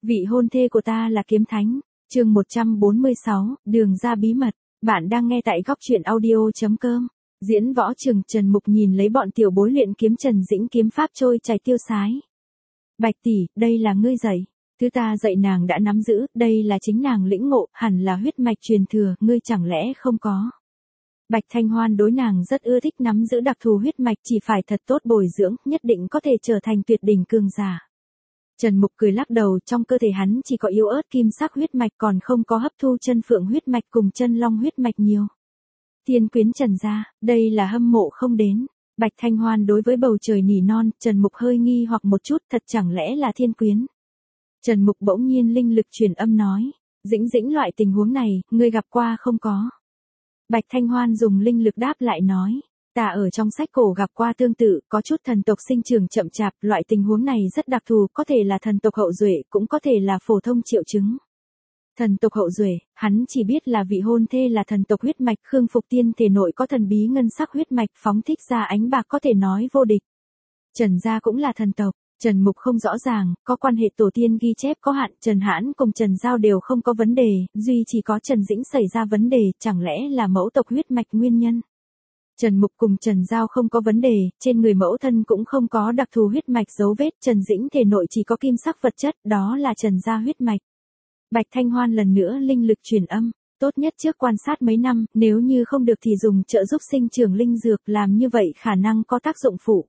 Vị hôn thê của ta là kiếm thánh. Chương 146, đường ra bí mật. Bạn đang nghe tại góc truyện audio.com. Diễn võ trường. Trần Mục nhìn lấy bọn tiểu bối luyện kiếm Trần Dĩnh kiếm pháp trôi chảy tiêu sái. Bạch tỷ, đây là ngươi dạy. Thứ ta dạy nàng đã nắm giữ, đây là chính nàng lĩnh ngộ, hẳn là huyết mạch truyền thừa, ngươi chẳng lẽ không có. Bạch Thanh Hoan đối nàng rất ưa thích, nắm giữ đặc thù huyết mạch, chỉ phải thật tốt bồi dưỡng, nhất định có thể trở thành tuyệt đỉnh cường giả. Trần Mục cười lắc đầu, trong cơ thể hắn chỉ có yếu ớt kim sắc huyết mạch, còn không có hấp thu chân phượng huyết mạch cùng chân long huyết mạch nhiều. Thiên quyến Trần gia, đây là hâm mộ không đến. Bạch Thanh Hoan đối với bầu trời nỉ non, Trần Mục hơi nghi hoặc một chút, thật chẳng lẽ là thiên quyến. Trần Mục bỗng nhiên linh lực truyền âm nói, Dĩnh Dĩnh, loại tình huống này, ngươi gặp qua không có. Bạch Thanh Hoan dùng linh lực đáp lại nói, ta ở trong sách cổ gặp qua tương tự, có chút thần tộc sinh trưởng chậm chạp, loại tình huống này rất đặc thù, có thể là thần tộc hậu duệ, cũng có thể là phổ thông triệu chứng. Thần tộc hậu duệ, hắn chỉ biết là vị hôn thê là thần tộc huyết mạch, Khương Phục Tiên thể nội có thần bí ngân sắc huyết mạch phóng thích ra ánh bạc, có thể nói vô địch. Trần gia cũng là thần tộc. Trần Mục không rõ ràng, có quan hệ tổ tiên ghi chép có hạn, Trần Hãn cùng Trần Giao đều không có vấn đề, duy chỉ có Trần Dĩnh xảy ra vấn đề, chẳng lẽ là mẫu tộc huyết mạch nguyên nhân. Trần Mục cùng Trần Giao không có vấn đề, trên người mẫu thân cũng không có đặc thù huyết mạch dấu vết, Trần Dĩnh thể nội chỉ có kim sắc vật chất, đó là Trần gia huyết mạch. Bạch Thanh Hoan lần nữa linh lực truyền âm, tốt nhất trước quan sát mấy năm, nếu như không được thì dùng trợ giúp sinh trưởng linh dược, làm như vậy khả năng có tác dụng phụ.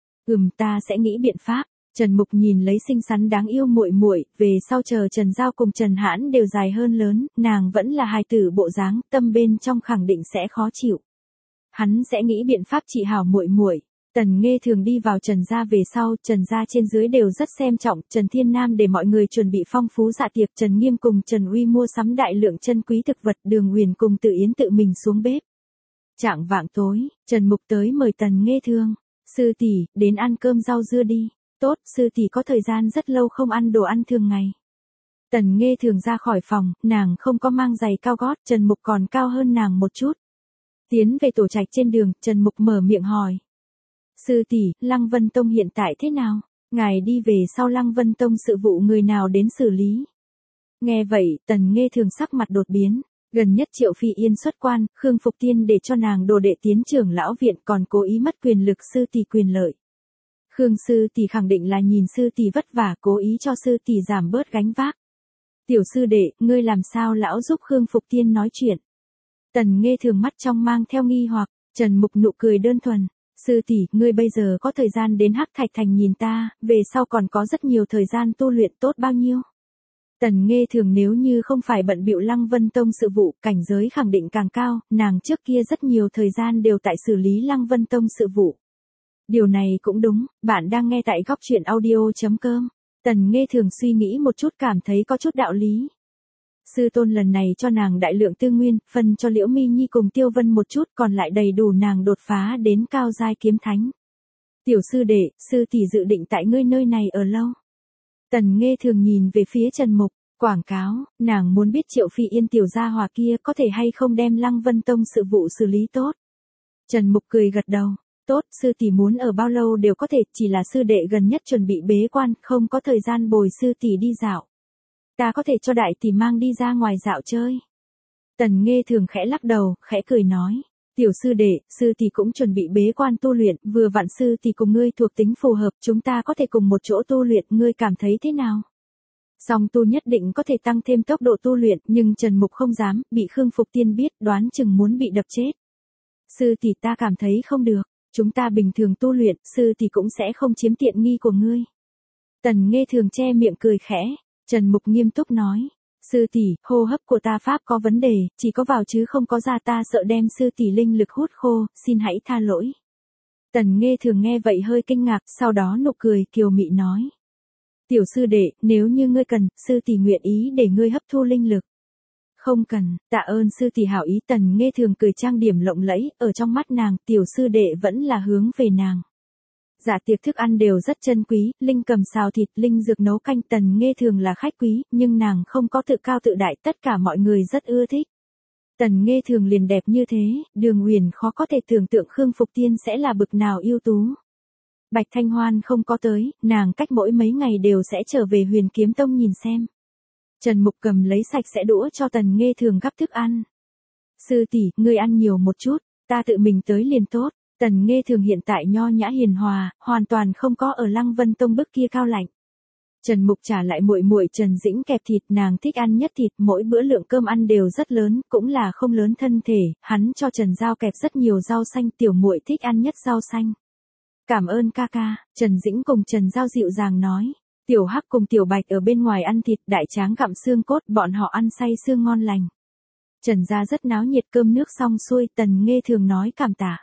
Ta sẽ nghĩ biện pháp. Trần Mục nhìn lấy xinh xắn đáng yêu muội muội, về sau chờ Trần Giao cùng Trần Hãn đều dài hơn lớn, nàng vẫn là hài tử bộ dáng, tâm bên trong khẳng định sẽ khó chịu. Hắn sẽ nghĩ biện pháp trị hảo muội muội. Tần Nghê thường đi vào Trần gia về sau, Trần gia trên dưới đều rất xem trọng, Trần Thiên Nam để mọi người chuẩn bị phong phú dạ tiệc, Trần Nghiêm cùng Trần Uy mua sắm đại lượng chân quý thực vật, Đường Huyền cùng Tự Yến tự mình xuống bếp. Chạng vạng tối, Trần Mục tới mời Tần Nghê Thương, sư tỷ, đến ăn cơm rau dưa đi. Tốt, sư tỷ có thời gian rất lâu không ăn đồ ăn thường ngày. Tần Nghê thường ra khỏi phòng, nàng không có mang giày cao gót, Trần Mục còn cao hơn nàng một chút. Tiến về tổ trạch trên đường, Trần Mục mở miệng hỏi. Sư tỷ, Lăng Vân Tông hiện tại thế nào? Ngài đi về sau Lăng Vân Tông sự vụ người nào đến xử lý? Nghe vậy, Tần Nghê thường sắc mặt đột biến. Gần nhất Triệu Phi Yên xuất quan, Khương Phục Tiên để cho nàng đồ đệ tiến trưởng lão viện, còn cố ý mất quyền lực sư tỷ quyền lợi. Khương sư tỷ khẳng định là nhìn sư tỷ vất vả, cố ý cho sư tỷ giảm bớt gánh vác. Tiểu sư đệ, ngươi làm sao lão giúp Khương Phục Tiên nói chuyện? Tần Nghê thường mắt trong mang theo nghi hoặc, Trần Mục nụ cười đơn thuần. Sư tỷ, ngươi bây giờ có thời gian đến Hắc Thạch Thành nhìn ta, về sau còn có rất nhiều thời gian tu luyện, tốt bao nhiêu? Tần Nghê thường nếu như không phải bận bịu Lăng Vân Tông sự vụ, cảnh giới khẳng định càng cao, nàng trước kia rất nhiều thời gian đều tại xử lý Lăng Vân Tông sự vụ. Điều này cũng đúng, bạn đang nghe tại góc truyện audio.com. Tần Nghê thường suy nghĩ một chút cảm thấy có chút đạo lý. Sư tôn lần này cho nàng đại lượng tư nguyên, phân cho Liễu Mi Nhi cùng Tiêu Vân một chút, còn lại đầy đủ nàng đột phá đến cao giai kiếm thánh. Tiểu sư đệ, sư tỷ dự định tại ngươi nơi này ở lâu. Tần Nghê thường nhìn về phía Trần Mục, quảng cáo, nàng muốn biết Triệu Phi Yên tiểu gia hỏa kia có thể hay không đem Lăng Vân Tông sự vụ xử lý tốt. Trần Mục cười gật đầu. Tốt, sư tỷ muốn ở bao lâu đều có thể, chỉ là sư đệ gần nhất chuẩn bị bế quan, không có thời gian bồi sư tỷ đi dạo. Ta có thể cho đại tỷ mang đi ra ngoài dạo chơi. Tần Nghê thường khẽ lắc đầu, khẽ cười nói. Tiểu sư đệ, sư tỷ cũng chuẩn bị bế quan tu luyện, vừa vặn sư tỷ cùng ngươi thuộc tính phù hợp, chúng ta có thể cùng một chỗ tu luyện, ngươi cảm thấy thế nào? Song tu nhất định có thể tăng thêm tốc độ tu luyện, nhưng Trần Mục không dám, bị Khương Phục Tiên biết, đoán chừng muốn bị đập chết. Sư tỷ, ta cảm thấy không được. Chúng ta bình thường tu luyện, sư tỷ cũng sẽ không chiếm tiện nghi của ngươi. Tần Nghê thường che miệng cười khẽ, Trần Mục nghiêm túc nói, sư tỷ, hô hấp của ta pháp có vấn đề, chỉ có vào chứ không có ra, ta sợ đem sư tỷ linh lực hút khô, xin hãy tha lỗi. Tần Nghê thường nghe vậy hơi kinh ngạc, sau đó nụ cười kiều mị nói. Tiểu sư đệ, nếu như ngươi cần, sư tỷ nguyện ý để ngươi hấp thu linh lực. Không cần, tạ ơn sư tỷ hảo ý. Tần Nghê thường cười trang điểm lộng lẫy, ở trong mắt nàng, tiểu sư đệ vẫn là hướng về nàng. Dạ tiệc thức ăn đều rất chân quý, linh cầm xào thịt, linh dược nấu canh, Tần Nghê thường là khách quý, nhưng nàng không có tự cao tự đại, tất cả mọi người rất ưa thích. Tần Nghê thường liền đẹp như thế, Đường Huyền khó có thể tưởng tượng Khương Phục Tiên sẽ là bực nào ưu tú. Bạch Thanh Hoan không có tới, nàng cách mỗi mấy ngày đều sẽ trở về Huyền Kiếm Tông nhìn xem. Trần Mục cầm lấy sạch sẽ đũa cho Tần Nghê Thường gắp thức ăn. Sư tỷ, ngươi ăn nhiều một chút, ta tự mình tới liền tốt. Tần Nghê Thường hiện tại nho nhã hiền hòa, hoàn toàn không có ở Lăng Vân Tông bức kia cao lạnh. Trần Mục trả lại muội muội Trần Dĩnh kẹp thịt, nàng thích ăn nhất thịt, mỗi bữa lượng cơm ăn đều rất lớn, cũng là không lớn thân thể, hắn cho Trần Giao kẹp rất nhiều rau xanh, tiểu muội thích ăn nhất rau xanh. Cảm ơn ca ca, Trần Dĩnh cùng Trần Giao dịu dàng nói. Tiểu Hắc cùng Tiểu Bạch ở bên ngoài ăn thịt, Đại Tráng gặm xương cốt, bọn họ ăn say sưa ngon lành. Trần gia rất náo nhiệt, cơm nước xong xuôi, Tần Nghê Thường nói cảm tạ.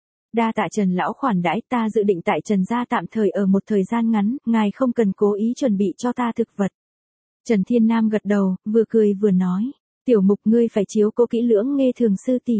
Đa tạ Trần lão khoản đãi, ta dự định tại Trần gia tạm thời ở một thời gian ngắn, ngài không cần cố ý chuẩn bị cho ta thực vật. Trần Thiên Nam gật đầu, vừa cười vừa nói, Tiểu Mục ngươi phải chiếu cố kỹ lưỡng Nghê Thường sư tỷ.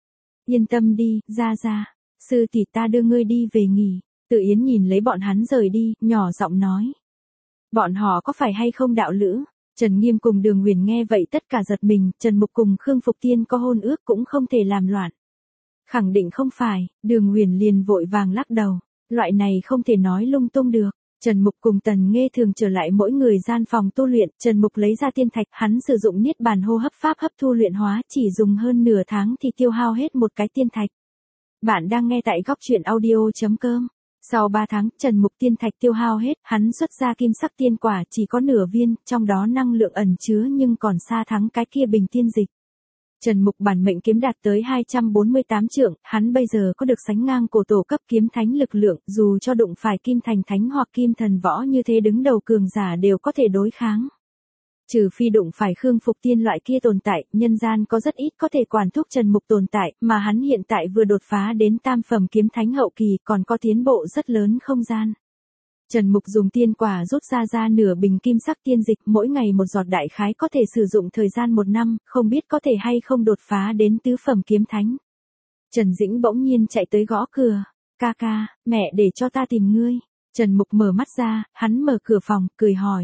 Yên tâm đi, ra, sư tỷ ta đưa ngươi đi về nghỉ. Tự Yến nhìn lấy bọn hắn rời đi, nhỏ giọng nói. Bọn họ có phải hay không đạo lữ? Trần Nghiêm cùng Đường Huyền nghe vậy tất cả giật mình, Trần Mục cùng Khương Phục Tiên có hôn ước cũng không thể làm loạn. Khẳng định không phải, Đường Huyền liền vội vàng lắc đầu, loại này không thể nói lung tung được. Trần Mục cùng Tần Nghê Thường trở lại mỗi người gian phòng tu luyện, Trần Mục lấy ra tiên thạch, hắn sử dụng niết bàn hô hấp pháp hấp thu luyện hóa, chỉ dùng hơn nửa tháng thì tiêu hao hết một cái tiên thạch. Bạn đang nghe tại góc truyện audio.com. Sau 3 tháng, Trần Mục tiên thạch tiêu hao hết, hắn xuất ra kim sắc tiên quả chỉ có nửa viên, trong đó năng lượng ẩn chứa nhưng còn xa thắng cái kia bình tiên dịch. Trần Mục bản mệnh kiếm đạt tới 248 trượng, hắn bây giờ có được sánh ngang cổ tổ cấp kiếm thánh lực lượng, dù cho đụng phải kim thành thánh hoặc kim thần võ như thế đứng đầu cường giả đều có thể đối kháng. Trừ phi đụng phải Khương Phục Tiên loại kia tồn tại, nhân gian có rất ít có thể quản thúc Trần Mục tồn tại, mà hắn hiện tại vừa đột phá đến tam phẩm kiếm thánh hậu kỳ, còn có tiến bộ rất lớn không gian. Trần Mục dùng tiên quả rút ra nửa bình kim sắc tiên dịch, mỗi ngày một giọt đại khái có thể sử dụng thời gian 1 năm, không biết có thể hay không đột phá đến tứ phẩm kiếm thánh. Trần Dĩnh bỗng nhiên chạy tới gõ cửa, ca ca, mẹ để cho ta tìm ngươi. Trần Mục mở mắt ra, hắn mở cửa phòng, cười hỏi.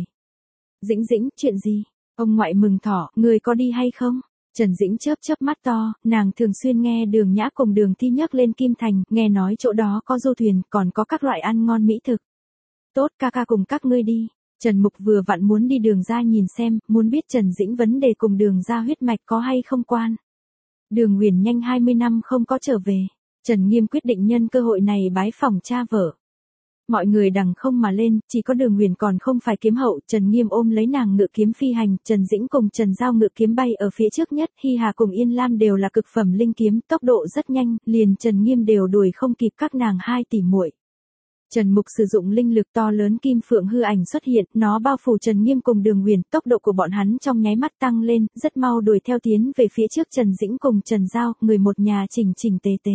Dĩnh, chuyện gì? Ông ngoại mừng thỏ, ngươi có đi hay không? Trần Dĩnh chớp mắt to, nàng thường xuyên nghe Đường Nhã cùng Đường Thi nhắc lên Kim Thành, nghe nói chỗ đó có du thuyền, còn có các loại ăn ngon mỹ thực. Tốt, ca ca cùng các ngươi đi. Trần Mục vừa vặn muốn đi Đường ra nhìn xem, muốn biết Trần Dĩnh vấn đề cùng Đường ra huyết mạch có hay không quan. Đường Huyền nhanh 20 năm không có trở về. Trần Nghiêm quyết định nhân cơ hội này bái phỏng cha vợ. Mọi người đằng không mà lên, chỉ có Đường Huyền còn không phải kiếm hậu, Trần Nghiêm ôm lấy nàng ngự kiếm phi hành, Trần Dĩnh cùng Trần Giao ngự kiếm bay ở phía trước nhất, Hi Hà cùng Yên Lam đều là cực phẩm linh kiếm, tốc độ rất nhanh, liền Trần Nghiêm đều đuổi không kịp các nàng hai tỷ muội. Trần Mục sử dụng linh lực to lớn kim phượng hư ảnh xuất hiện, nó bao phủ Trần Nghiêm cùng Đường Huyền, tốc độ của bọn hắn trong nháy mắt tăng lên, rất mau đuổi theo tiến về phía trước Trần Dĩnh cùng Trần Giao, người một nhà chỉnh tề.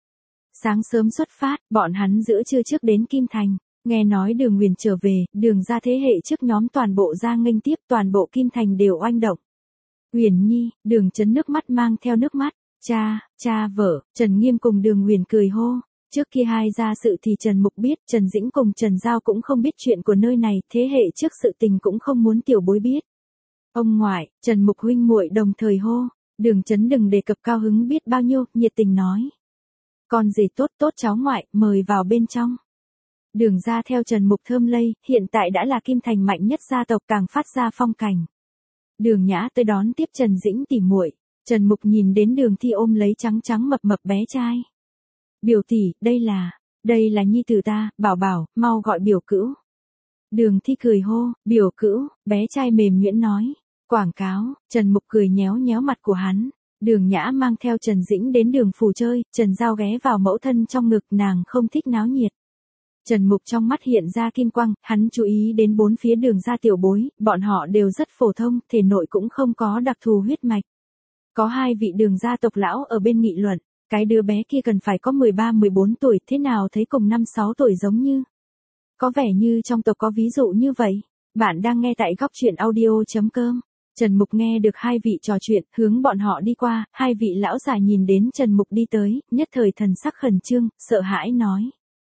Sáng sớm xuất phát, bọn hắn giữa trưa trước đến Kim Thành, nghe nói Đường Huyền trở về, Đường ra thế hệ trước nhóm toàn bộ ra nghênh tiếp, toàn bộ Kim Thành đều oanh động. Huyền Nhi, Đường Chấn nước mắt mang theo nước mắt, cha vợ, Trần Nghiêm cùng Đường Huyền cười hô. Trước khi hai ra sự thì Trần Mục biết, Trần Dĩnh cùng Trần Giao cũng không biết chuyện của nơi này, thế hệ trước sự tình cũng không muốn tiểu bối biết. Ông ngoại, Trần Mục huynh muội đồng thời hô, Đường Chấn đừng đề cập cao hứng biết bao nhiêu, nhiệt tình nói. Con gì tốt cháu ngoại, mời vào bên trong. Đường ra theo Trần Mục thơm lây, hiện tại đã là Kim Thành mạnh nhất gia tộc càng phát ra phong cảnh. Đường Nhã tới đón tiếp Trần Dĩnh tỉ muội, Trần Mục nhìn đến Đường Thi ôm lấy trắng mập bé trai. Biểu tỷ, đây là nhi tử ta, bảo, mau gọi biểu cữu. Đường Thi cười hô, biểu cữu, bé trai mềm nhuyễn nói. Quảng cáo, Trần Mục cười nhéo mặt của hắn. Đường Nhã mang theo Trần Dĩnh đến Đường phủ chơi, Trần Giao ghé vào mẫu thân trong ngực, nàng không thích náo nhiệt. Trần Mục trong mắt hiện ra kim quang, hắn chú ý đến 4 phía Đường ra tiểu bối, bọn họ đều rất phổ thông, thể nội cũng không có đặc thù huyết mạch. Có 2 vị Đường gia tộc lão ở bên nghị luận, cái đứa bé kia cần phải có 13-14 tuổi, thế nào thấy cùng 5-6 tuổi giống như. Có vẻ như trong tộc có ví dụ như vậy. Bạn đang nghe tại góc truyện audio.com. Trần Mục nghe được 2 vị trò chuyện, hướng bọn họ đi qua, 2 vị lão già nhìn đến Trần Mục đi tới, nhất thời thần sắc khẩn trương, sợ hãi nói.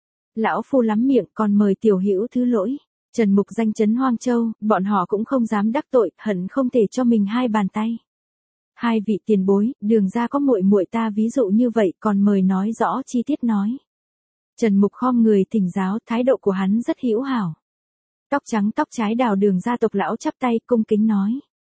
Lão phu lắm miệng, còn mời tiểu hữu thứ lỗi. Trần Mục danh chấn Hoang Châu, bọn họ cũng không dám đắc tội, hận không thể cho mình 2 bàn tay. 2 vị tiền bối, Đường ra có muội muội ta ví dụ như vậy, còn mời nói rõ chi tiết nói. Trần Mục khom người thỉnh giáo, thái độ của hắn rất hữu hảo. Tóc trắng tóc trái đào Đường gia tộc lão chắp tay cung kính nói.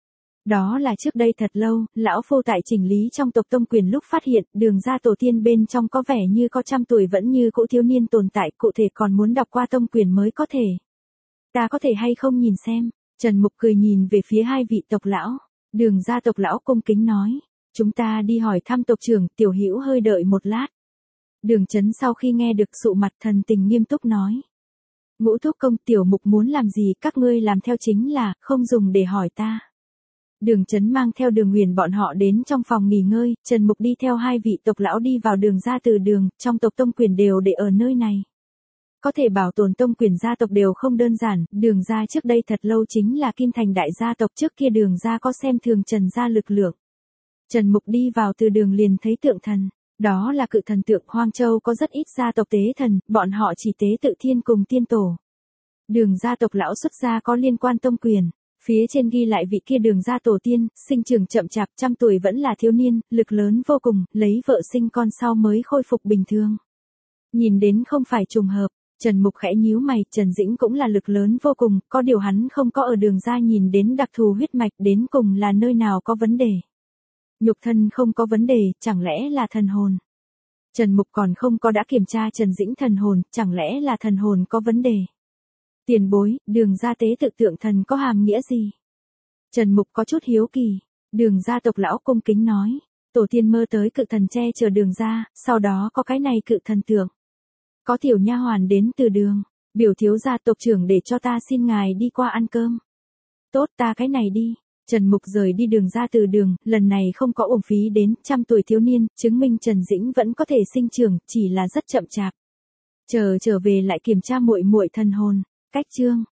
Đó là trước đây thật lâu, lão phu tại chỉnh lý trong tộc tông quyền lúc phát hiện Đường gia tổ tiên bên trong có vẻ như có trăm tuổi vẫn như cũ thiếu niên tồn tại, cụ thể còn muốn đọc qua tông quyền mới có thể. Ta có thể hay không nhìn xem? Trần Mục cười nhìn về phía hai vị tộc lão. Đường gia tộc lão cung kính nói. Chúng ta đi hỏi thăm tộc trưởng. Tiểu Hữu hơi đợi một lát. Đường Chấn sau khi nghe được sụ mặt thần tình nghiêm túc nói. Ngũ thúc công, Tiểu Mục muốn làm gì các ngươi làm theo chính là, không dùng để hỏi ta. Đường Chấn mang theo Đường Nguyền bọn họ đến trong phòng nghỉ ngơi, Trần Mục đi theo hai vị tộc lão đi vào Đường gia từ đường, trong tộc tông quyền đều để ở nơi này. Có thể bảo tồn tông quyền gia tộc đều không đơn giản, Đường gia trước đây thật lâu chính là Kim Thành đại gia tộc, trước kia Đường gia có xem thường Trần gia lực lượng. Trần Mục đi vào từ đường liền thấy tượng thần, đó là cự thần tượng. Hoang Châu có rất ít gia tộc tế thần, bọn họ chỉ tế tự thiên cùng tiên tổ. Đường gia tộc lão xuất gia có liên quan tông quyền, phía trên ghi lại vị kia Đường gia tổ tiên, sinh trưởng chậm chạp, trăm tuổi vẫn là thiếu niên, lực lớn vô cùng, lấy vợ sinh con sau mới khôi phục bình thường. Nhìn đến không phải trùng hợp. Trần Mục khẽ nhíu mày, Trần Dĩnh cũng là lực lớn vô cùng, có điều hắn không có ở Đường gia nhìn đến đặc thù huyết mạch, đến cùng là nơi nào có vấn đề. Nhục thân không có vấn đề, chẳng lẽ là thần hồn? Trần Mục còn không có đã kiểm tra Trần Dĩnh thần hồn, chẳng lẽ là thần hồn có vấn đề? Tiền bối, Đường gia tế tự tượng thần có hàm nghĩa gì? Trần Mục có chút hiếu kỳ. Đường gia tộc lão cung kính nói, tổ tiên mơ tới cự thần che chở Đường gia, sau đó có cái này cự thần tượng. Có tiểu nha hoàn đến từ đường, biểu thiếu gia tộc trưởng để cho ta xin ngài đi qua ăn cơm. Tốt, ta cái này đi. Trần Mục rời đi Đường gia từ đường, lần này không có uổng phí đến, trăm tuổi thiếu niên, chứng minh Trần Dĩnh vẫn có thể sinh trưởng, chỉ là rất chậm chạp. Trở về lại kiểm tra muội muội thần hồn. Cách chương